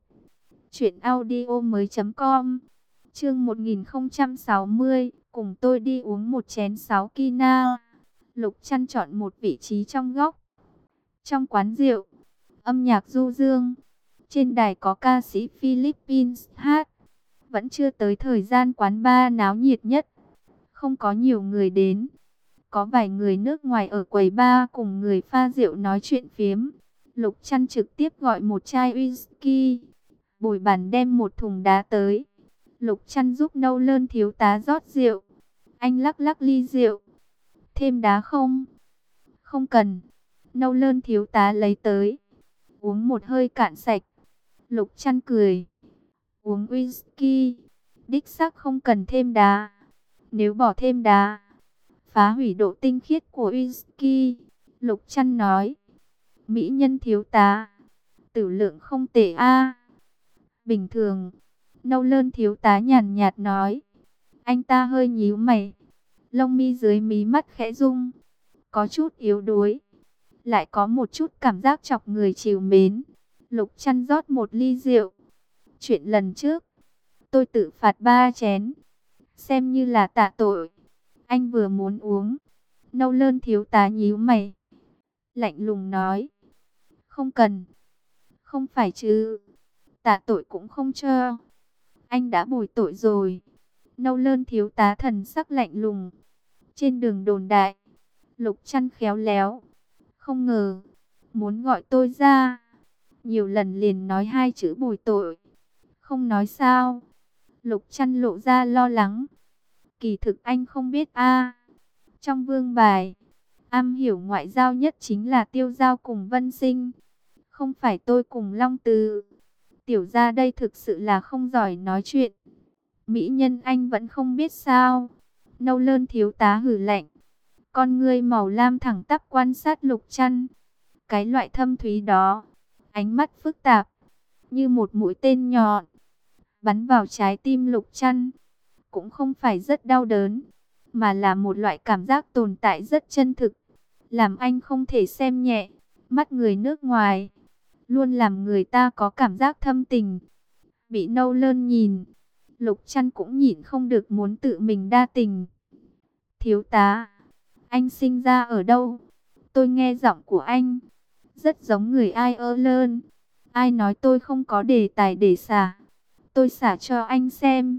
truyệnaudiomoi.com. Chương 1060, cùng tôi đi uống một chén sáo kina. Lục Trăn chọn một vị trí trong góc. Trong quán rượu, âm nhạc du dương. Trên đài có ca sĩ Philippines hát. Vẫn chưa tới thời gian quán bar náo nhiệt nhất. Không có nhiều người đến. Có vài người nước ngoài ở quầy bar cùng người pha rượu nói chuyện phiếm. Lục Trăn trực tiếp gọi một chai whisky. Bồi bàn đem một thùng đá tới. Lục Trăn giúp Nâu Lơn thiếu tá rót rượu. Anh lắc lắc ly rượu. Thêm đá không? Không cần. Nâu Lơn thiếu tá lấy tới. Uống một hơi cạn sạch. Lục Trăn cười. Uống whisky, đích xác không cần thêm đá. Nếu bỏ thêm đá, phá hủy độ tinh khiết của whisky. Lục Trăn nói. Mỹ nhân thiếu tá, tử lượng không tệ a. Bình thường. Nâu Lơn thiếu tá nhàn nhạt nói. Anh ta hơi nhíu mày, lông mi dưới mí mắt khẽ rung. có chút yếu đuối, lại có một chút cảm giác chọc người trìu mến. Lục Trăn rót một ly rượu. Chuyện lần trước, tôi tự phạt 3 chén, xem như là tạ tội. Anh vừa muốn uống. Nâu Lơn thiếu tá nhíu mày, lạnh lùng nói. Không cần. Không phải chứ. Tạ tội cũng không cho. Anh đã bồi tội rồi. Nâu Lơn thiếu tá thần sắc lạnh lùng. Trên đường đồn đại, Lục Trăn khéo léo. Không ngờ, muốn gọi tôi ra. Nhiều lần liền nói 2 chữ bồi tội. Không nói sao? Lục Trăn lộ ra lo lắng. Kỳ thực anh không biết a. Trong vương bài, am hiểu ngoại giao nhất chính là Tiêu Giao cùng Vân Sinh. Không phải tôi cùng Long Từ. Tiểu gia đây thực sự là không giỏi nói chuyện. Mỹ nhân anh vẫn không biết sao? Nâu Lơn thiếu tá hử lạnh. Con ngươi màu lam thẳng tắp quan sát Lục Trăn. Cái loại thâm thúy đó, ánh mắt phức tạp, như một mũi tên nhọn, bắn vào trái tim Lục Trăn. Cũng không phải rất đau đớn, mà là một loại cảm giác tồn tại rất chân thực, làm anh không thể xem nhẹ. Mắt người nước ngoài, luôn làm người ta có cảm giác thâm tình. Bị Nâu Lơn nhìn, Lục Trăn cũng nhịn không được muốn tự mình đa tình. Thiếu tá, anh sinh ra ở đâu? Tôi nghe giọng của anh rất giống người Ireland. Ai nói tôi không có đề tài để xả? Tôi xả cho anh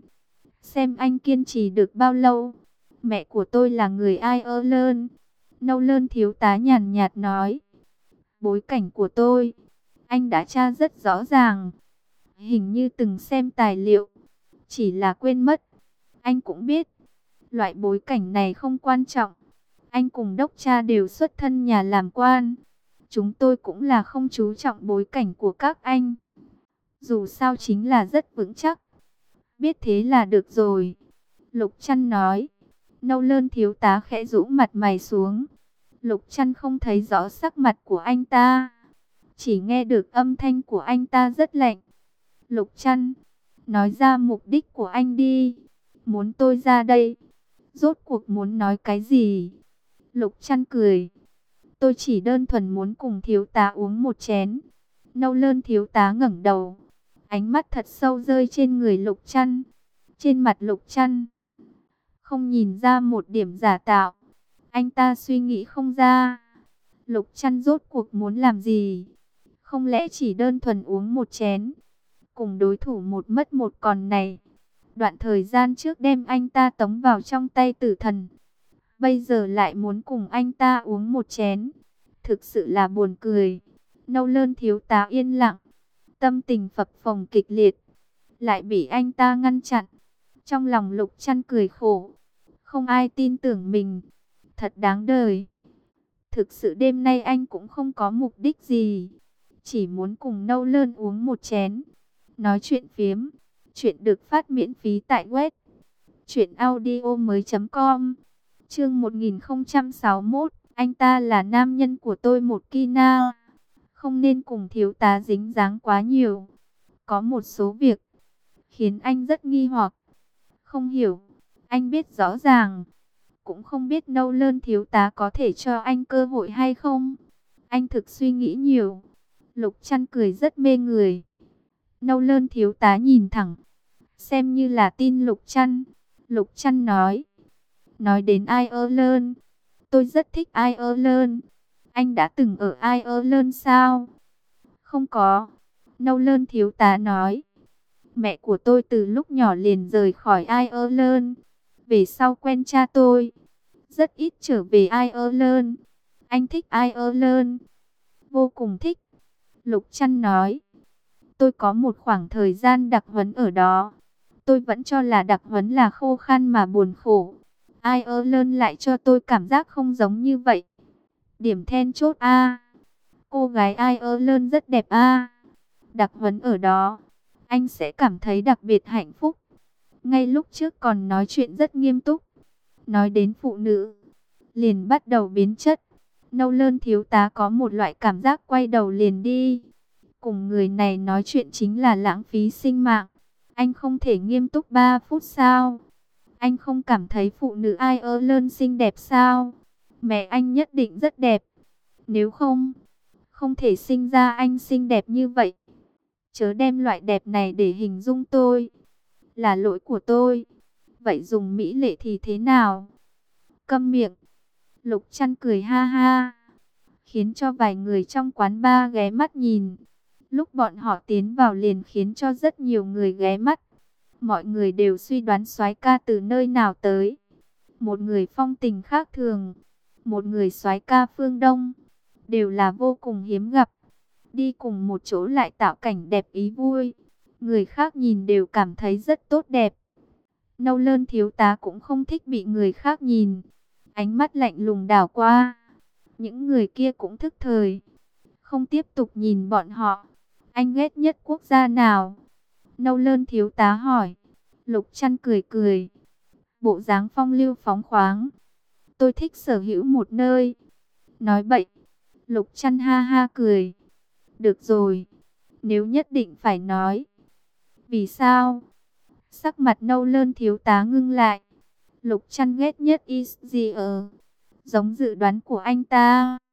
xem anh kiên trì được bao lâu. Mẹ của tôi là người Ireland. Nâu Lơn thiếu tá nhàn nhạt nói. Bối cảnh của tôi, anh đã tra rất rõ ràng. Hình như từng xem tài liệu, chỉ là quên mất. Anh cũng biết, loại bối cảnh này không quan trọng. Anh cùng đốc cha đều xuất thân nhà làm quan. Chúng tôi cũng là không chú trọng bối cảnh của các anh. Dù sao chính là rất vững chắc. Biết thế là được rồi. Lục Trăn nói. Nâu Lơn thiếu tá khẽ rũ mặt mày xuống. Lục Trăn không thấy rõ sắc mặt của anh ta, chỉ nghe được âm thanh của anh ta rất lạnh. Lục Trăn, nói ra mục đích của anh đi. Muốn tôi ra đây, rốt cuộc muốn nói cái gì? Lục Trăn cười. Tôi chỉ đơn thuần muốn cùng thiếu tá uống một chén. Nâu Lơn thiếu tá ngẩng đầu, ánh mắt thật sâu rơi trên người Lục Trăn. Trên mặt Lục Trăn không nhìn ra một điểm giả tạo. Anh ta suy nghĩ không ra, Lục Trăn rốt cuộc muốn làm gì? Không lẽ chỉ đơn thuần uống một chén, cùng đối thủ một mất một còn này? Đoạn thời gian trước đem anh ta tống vào trong tay tử thần, bây giờ lại muốn cùng anh ta uống một chén. Thực sự là buồn cười. Nâu Lơn thiếu tá yên lặng, tâm tình phập phồng kịch liệt, lại bị anh ta ngăn chặn. Trong lòng Lục Trăn cười khổ. Không ai tin tưởng mình, thật đáng đời. Thực sự đêm nay anh cũng không có mục đích gì, chỉ muốn cùng Nâu Lơn uống một chén, nói chuyện phiếm. Chuyện được phát miễn phí tại web truyệnaudiomoi.com. Chương 1061, anh ta là nam nhân của tôi một Kina. Không nên cùng thiếu tá dính dáng quá nhiều. Có một số việc khiến anh rất nghi hoặc, không hiểu. Anh biết rõ ràng, cũng không biết Nâu Lơn thiếu tá có thể cho anh cơ hội hay không. Anh thực suy nghĩ nhiều. Lục Trăn cười rất mê người. Nâu Lơn thiếu tá nhìn thẳng, xem như là tin Lục Trăn. Lục Trăn nói đến Ireland, tôi rất thích Ireland. Anh đã từng ở Ireland sao? Không có. Nâu Lơn thiếu tá nói. Mẹ của tôi từ lúc nhỏ liền rời khỏi Ireland, về sau quen cha tôi, rất ít trở về Ireland. Anh thích Ireland? Vô cùng thích. Lục Trăn nói. Tôi có một khoảng thời gian đặc huấn ở đó. Tôi vẫn cho là đặc huấn là khô khan mà buồn khổ. Ireland lại cho tôi cảm giác không giống như vậy. Điểm then chốt a. Cô gái Ireland rất đẹp a. Đặc huấn ở đó, anh sẽ cảm thấy đặc biệt hạnh phúc. Ngay lúc trước còn nói chuyện rất nghiêm túc, nói đến phụ nữ, liền bắt đầu biến chất. Nâu Lơn thiếu tá có một loại cảm giác quay đầu liền đi. Cùng người này nói chuyện chính là lãng phí sinh mạng. Anh không thể nghiêm túc 3 phút sao? Anh không cảm thấy phụ nữ Ireland xinh đẹp sao? Mẹ anh nhất định rất đẹp. Nếu không, không thể sinh ra anh xinh đẹp như vậy. Chớ đem loại đẹp này để hình dung tôi. Là lỗi của tôi. Vậy dùng mỹ lệ thì thế nào? Câm miệng. Lục Trăn cười ha ha, khiến cho vài người trong quán bar ghé mắt nhìn. Lúc bọn họ tiến vào liền khiến cho rất nhiều người ghé mắt. Mọi người đều suy đoán soái ca từ nơi nào tới. Một người phong tình khác thường, một người soái ca phương Đông, đều là vô cùng hiếm gặp. Đi cùng một chỗ lại tạo cảnh đẹp ý vui. Người khác nhìn đều cảm thấy rất tốt đẹp. Nâu Lơn thiếu tá cũng không thích bị người khác nhìn. Ánh mắt lạnh lùng đảo qua. Những người kia cũng thức thời, không tiếp tục nhìn bọn họ. Anh ghét nhất quốc gia nào? Nâu Lơn thiếu tá hỏi. Lục Trăn cười cười, bộ dáng phong lưu phóng khoáng. Tôi thích sở hữu một nơi. Nói bậy. Lục Trăn ha ha cười. Được rồi, nếu nhất định phải nói. Vì sao? Sắc mặt Nâu Lơn thiếu tá ngưng lại. Lục Trăn ghét nhất Israel. Giống dự đoán của anh ta.